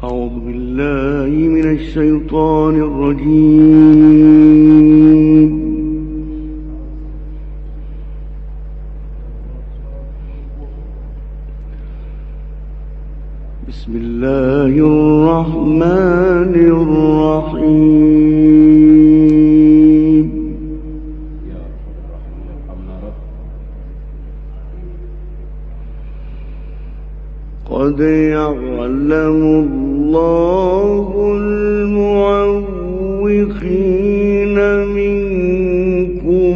أعوذ بالله من الشيطان الرجيم. بسم الله الرحمن الرحيم. قد يعلم الله المعوقين منكم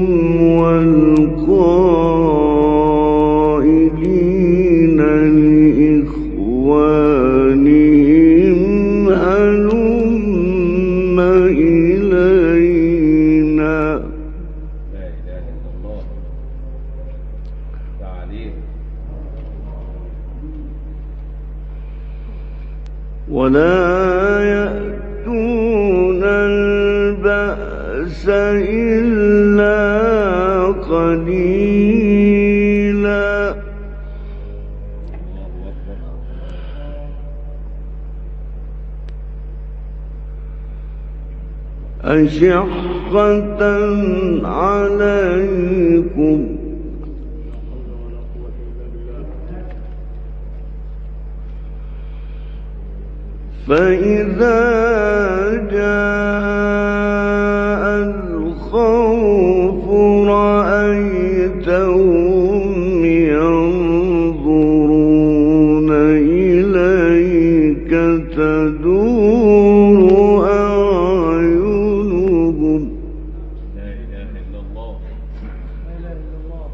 والقائلين لإخوانهم هلم إلينا. لا إله إلا الله. تعاليم. ولا يأتون البأس إلا قليلا. أشحة عليكم فإذا جاء الخوف رأيتهم ينظرون إليك تدور أعينهم. لا إله إلا الله. لا إله إلا الله.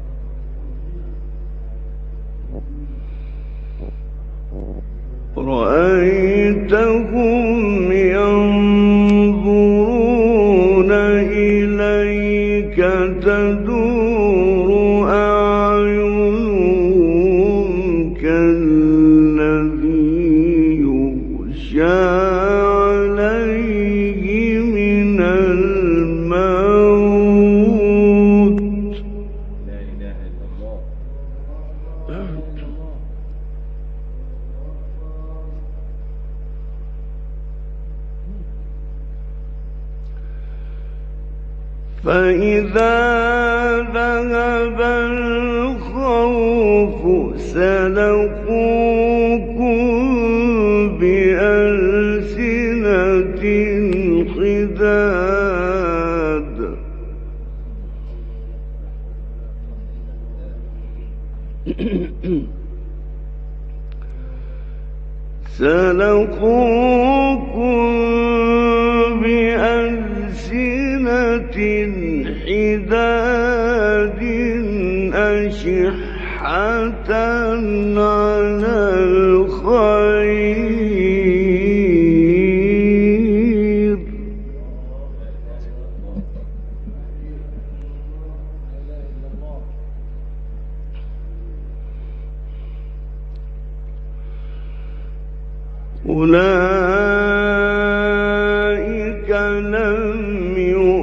رأيتهم ينظرون إليك تدور أعينهم كالذي يغشى عليه من الموت. لا إله إلا الله. فإذا ذهب الخوف سلقوكم بألسنة حداد سلقوكم بألسنة حداد أشحة على الخير أولئك لم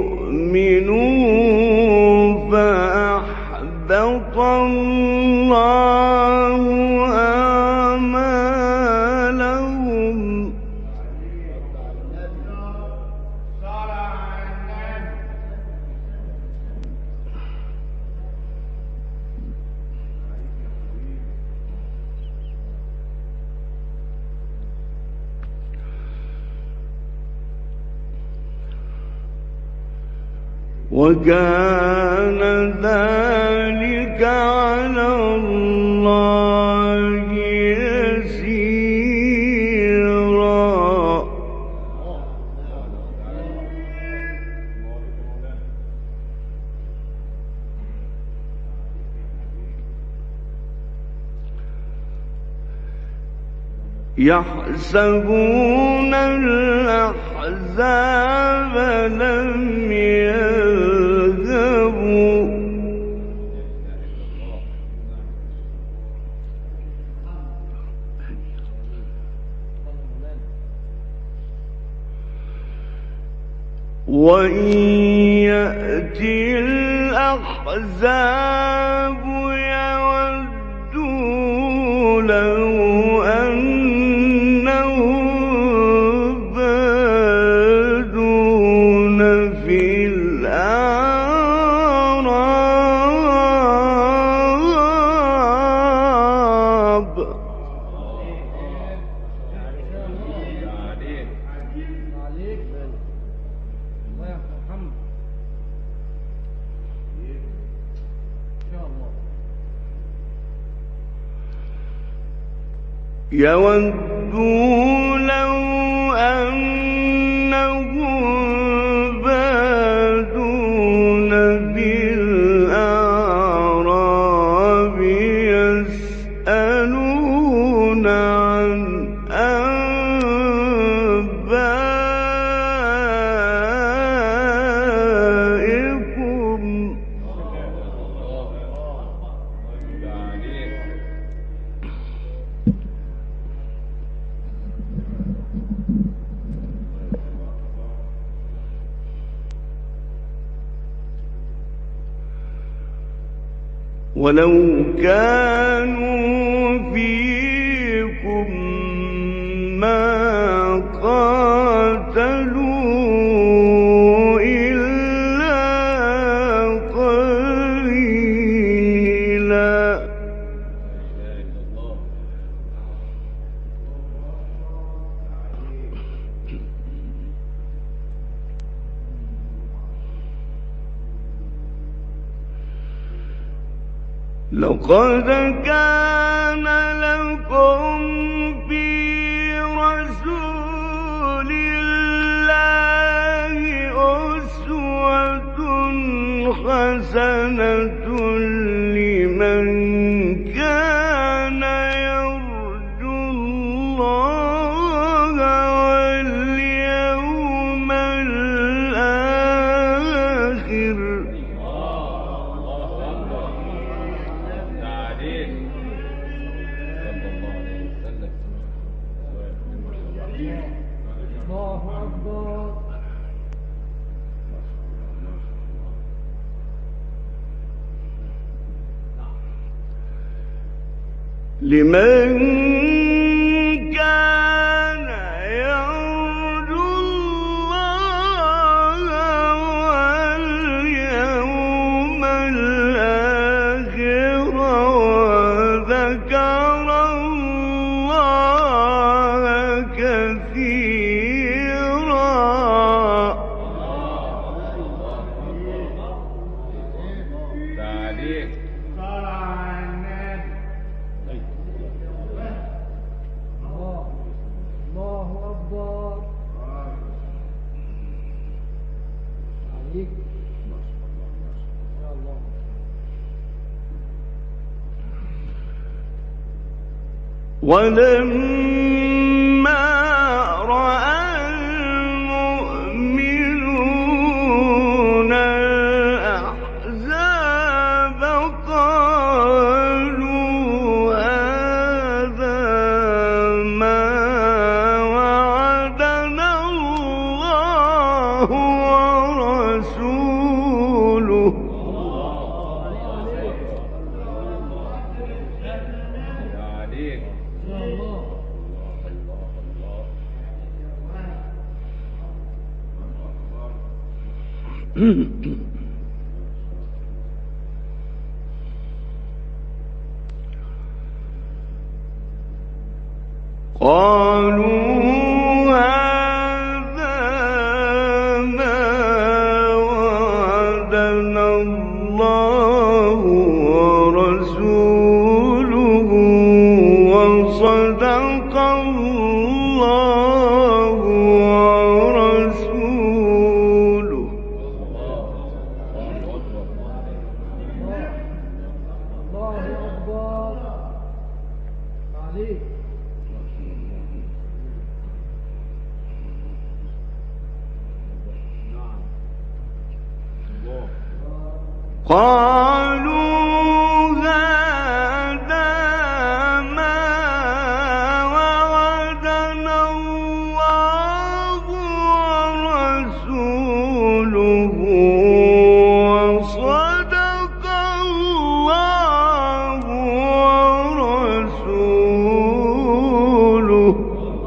يؤمنوا فأحبط الله أعمالهم. وكان ذلك على الله يسيرا. يحسبون الأحزاب لم يذهبوا وإن يأتي الأحزاب يودوا لو أنهم يودوا لو أنهم بادون بالأعراب يسألون عن أنبائكم ولو كانوا فيكم ما قاتلوا إلا قليلا لقد كان لكم في رسول الله أسوة حسنة لمن كان يرجو الله واليوم الآخر لمن كان يرجو الله واليوم الآخر وذكر الله كثيرا ولما رأى المؤمنون الأحزاب قالوا هذا ما وعدنا الله ورسوله قالوا هذا ما وعدنا الله ورسوله وصدق الله ورسوله قالوا هذا ما وعدنا الله ورسوله وصدق الله ورسوله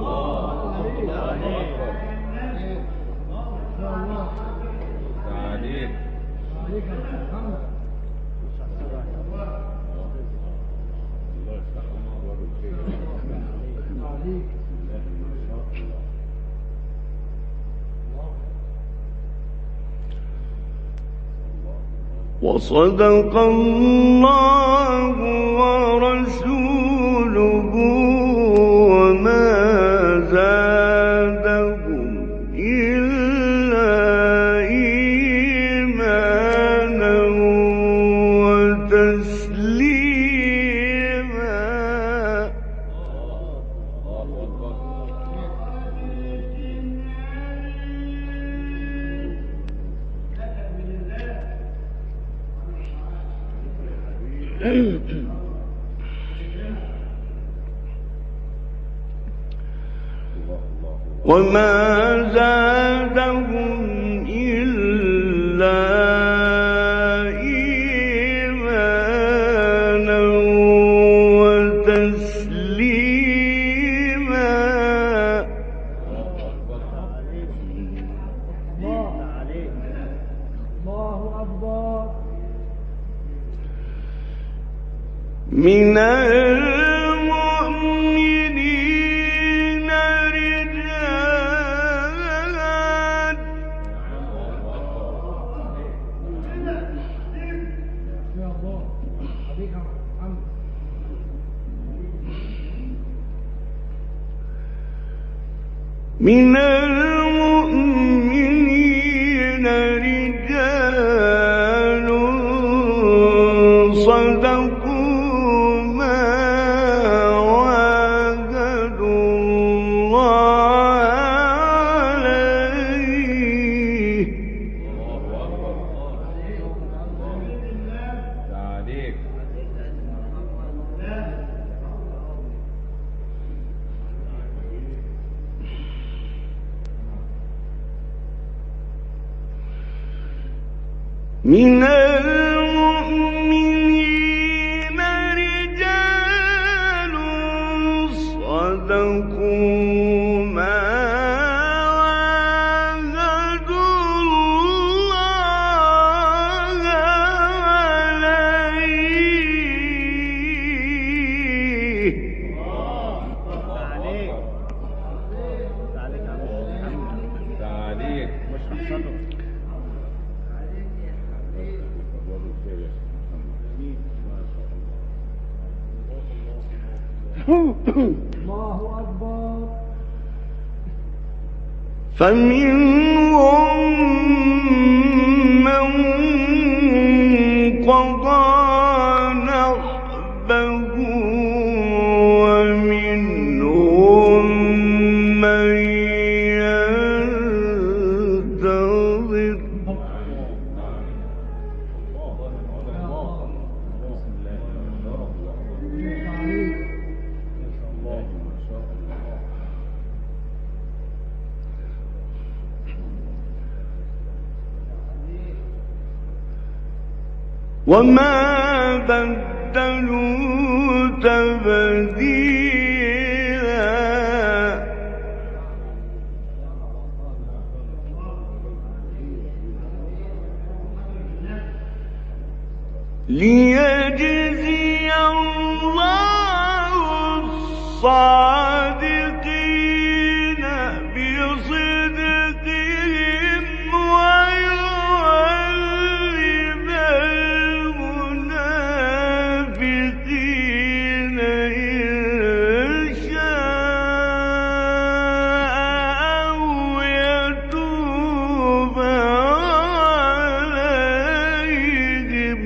وصدق الله ورسوله وما زادهم إلا إيمانا وتسليما. الله أكبر. من المؤمنين رجال من المؤمنين رجال صدقوا ما عاهدوا الله عليه. تعليق. من المؤمنين رجال صدقوا ما عاهدوا الله عليه. تعليق. الله أكبر. فمنهم من قضى نحبه ومنهم من ينتظر. وما بدلوا تبديلا. ليجزي الله الصادقين بصدقهم ويعذب المنافقين إن شاء أو يتوب عليهم.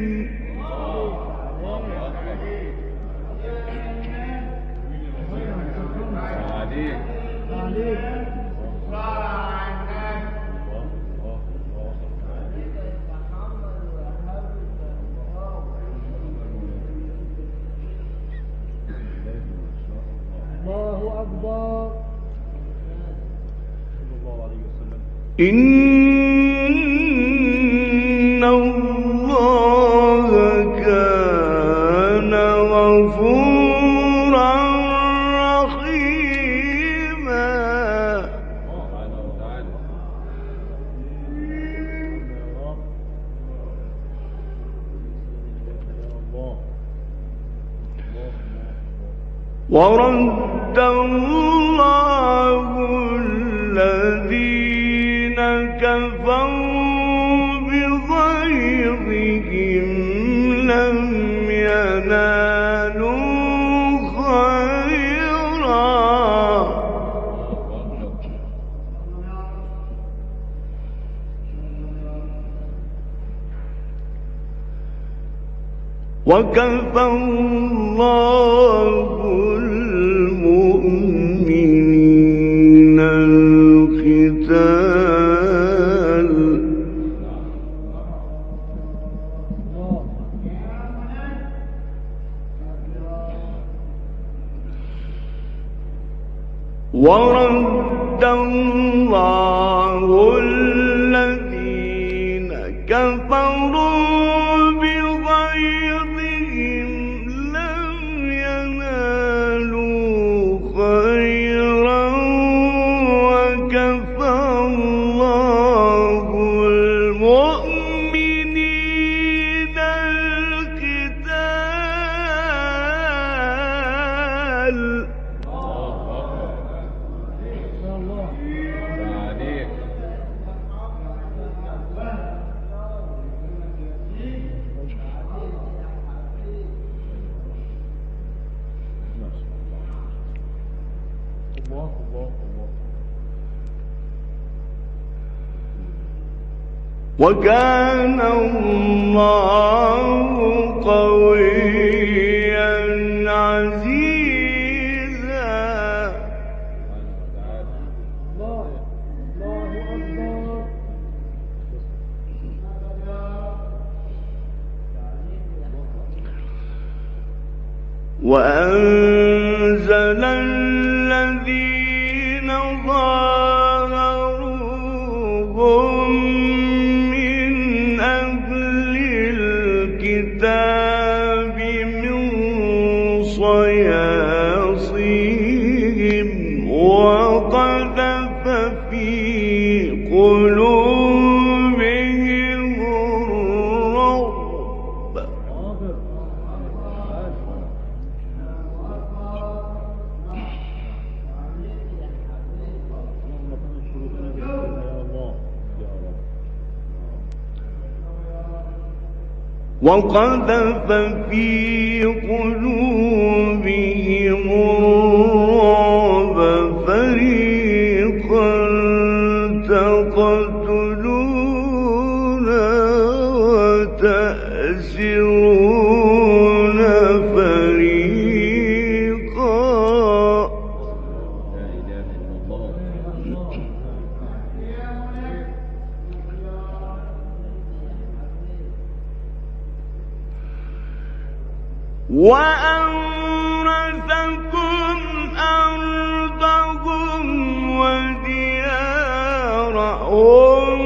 الله أكبر. إن الله كان غفورا رحيما. ورد الله الذين كفروا بغيظهم لم ينالوا خيرا وكفى الله المؤمنين القتال. ورد الله الذين كفروا بغيظهم لم ينالوا خيرا وكفى الله المؤمنين القتال. عليك. الله الله الله. وكان الله قويا عزيزا. الله الله أكبر. وأنزل الذين ظاهروهم من أهل الكتاب من صياصيهم وقذف في قلوبهم الرعب. وقذف في قلوبهم الرعب فريقا تقتلون وتأسرون فريقا. لا إله إلا الله. وأورثكم أرضهم وديارهم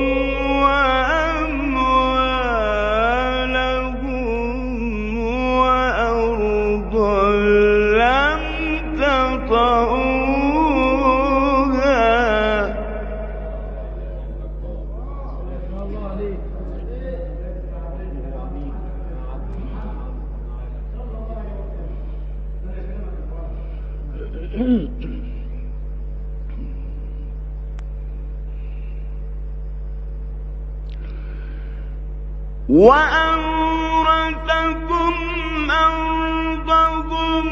وأموالهم وأرضا لم تطئوها. الله عليك. وأورثكم أرضهم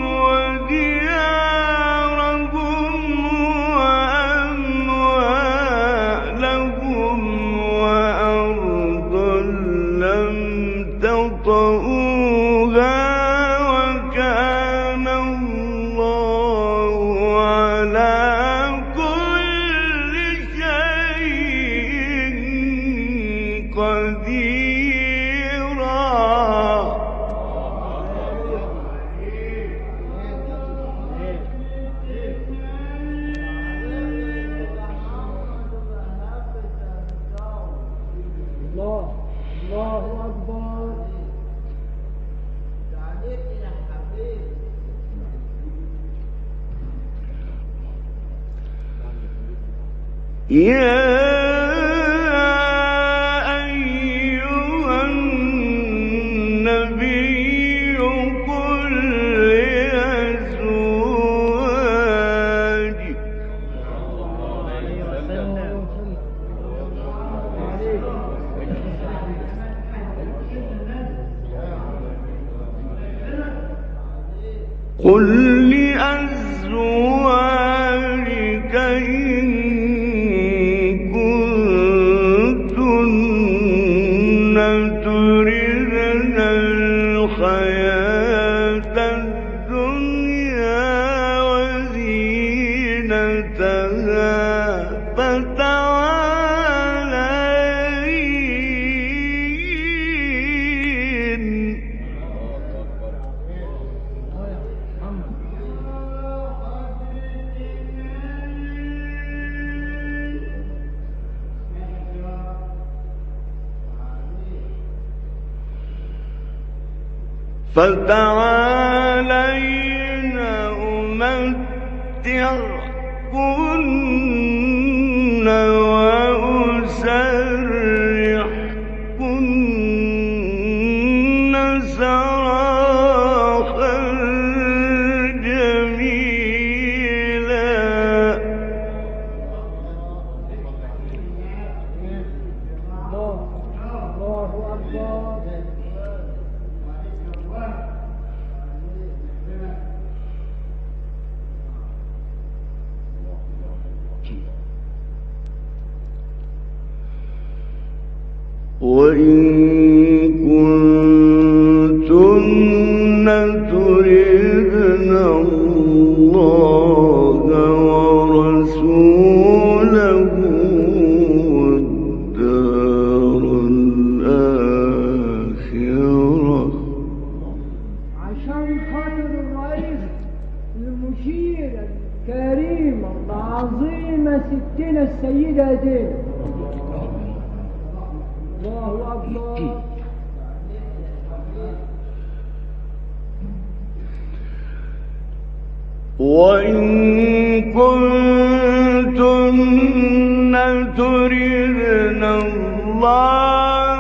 وديارهم وأموالهم وأرضا لم تطئوها وكان الله على كل شيء قديرا. الله الله أكبر. يا أيها النبي قل لأزواجك قل لأزواجك إن كنتن تردن الحياة الدنيا وزينتها فتعالين فتعالين أمتعكن وأسرحكن سراحا جميلا. الله أكبر. وإن كنتن تردن الله ورسوله والدار الآخرة. عشان خاطر الرئيس المشير الكريم العظيمة ستنا السيدة زينب. الله أكبر. وإن كنتن تردن الله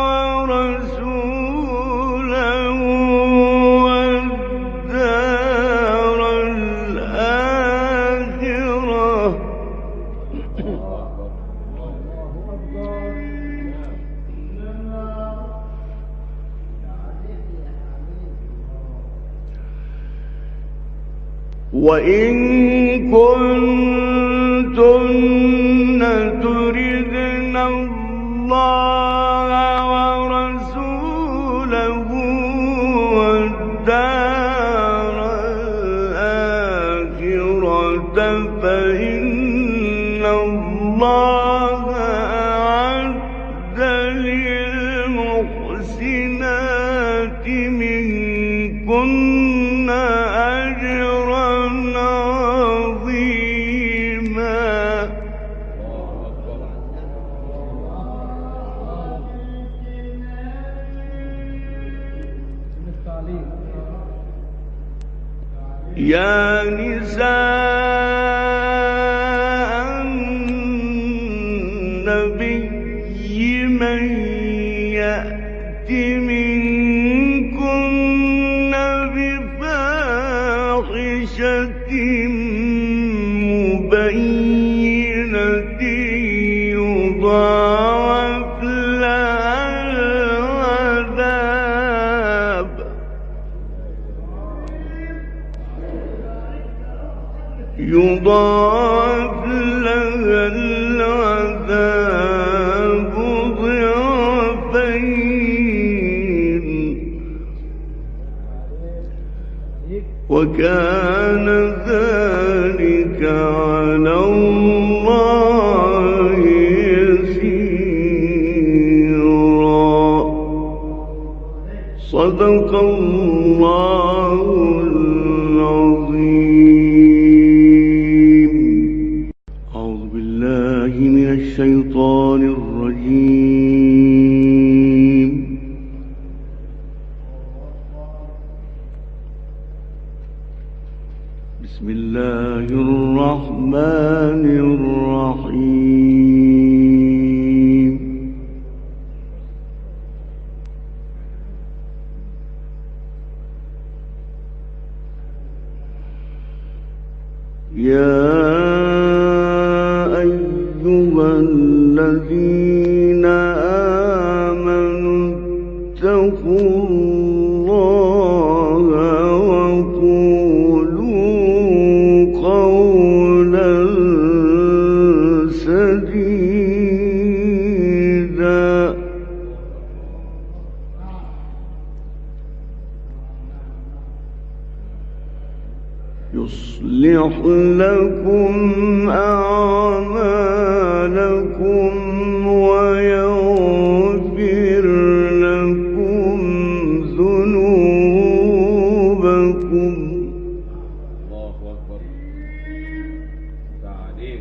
ورسوله والدار الآخرة. وإن كنتن تردن الله ورسوله والدار الآخرة فإن الله أعد للمحسنات منكن أجرا عظيما. يا نساء النبي من يأت منكن بفاحشة مبينة يضاعف لها العذاب ضعفين وكان ذلك على الله يسيرا. صدق الله العظيم. أعوذ بالله من الشيطان الرجيم. بسم الله الرحمن الرحيم. يا أيها الذين آمنوا اتقوا الله وقولوا قولا سديدا يصلح لكم أعمالكم ويغفر لكم ذنوبكم. الله أكبر. تعليق.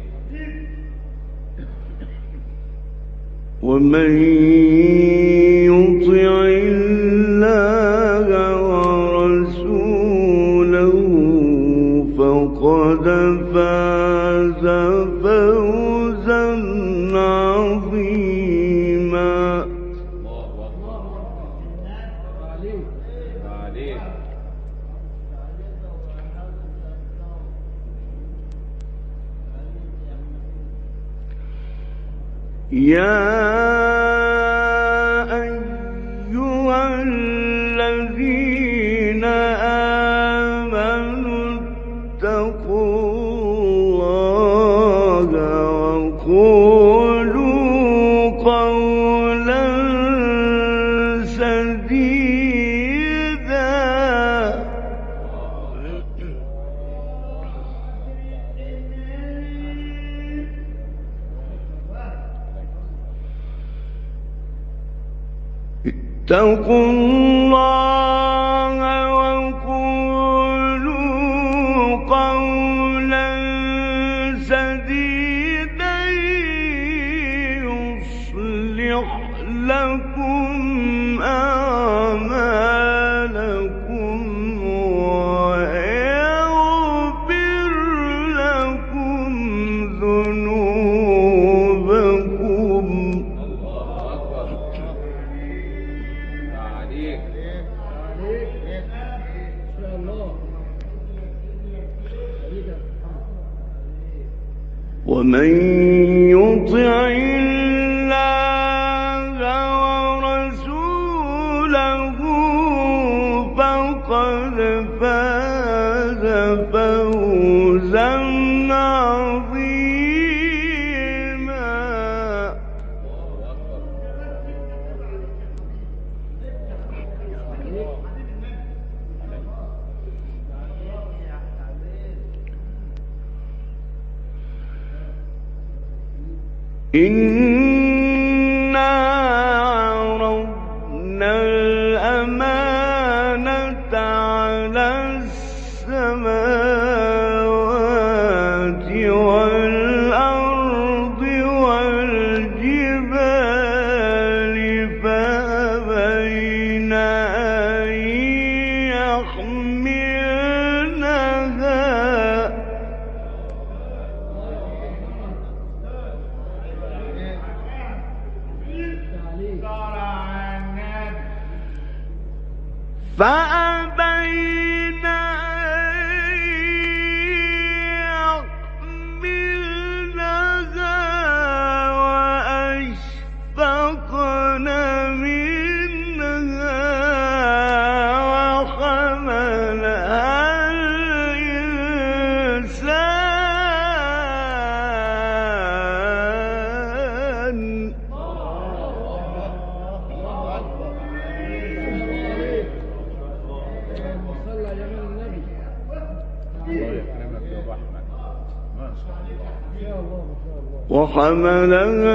ومن يطع الله فاز فوزا عظيما. الله أكبر. عليك. يا أيها الذين آمنوا اتقوا الله وقولوا قولا سديدا. اتقوا الله وقولوا قولا سديدا يصلح لكم أعمالكم ويغفر لكم ذنوبكم. ومن يطع الله ورسوله فقد فاز فوزا عظيما. إنا عرضنا الأمانة على السماوات والأرض والجبال فأبين أن يحملنها فأبين أن يحملنها وأشفقن منها وحملها الإنسان. وحملها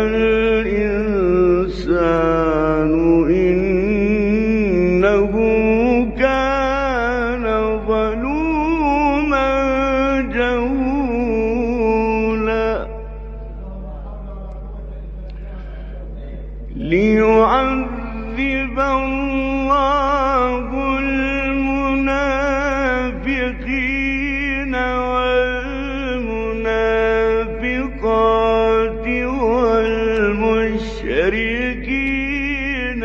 الإنسان إنه كان ظلوما جهولا. ليعذب الله المنافقين والمنافقات والمشركين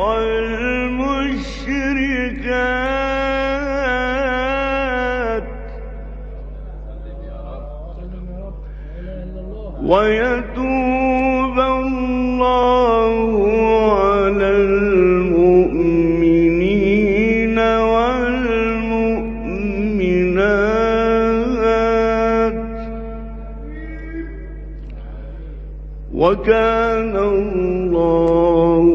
والمشركات ويتوب الله على المؤمنين والمؤمنات وكان الله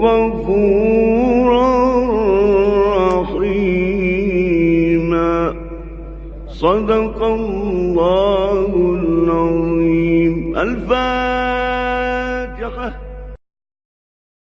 غفورا رحيما. صدق الله العظيم. الفاتحة.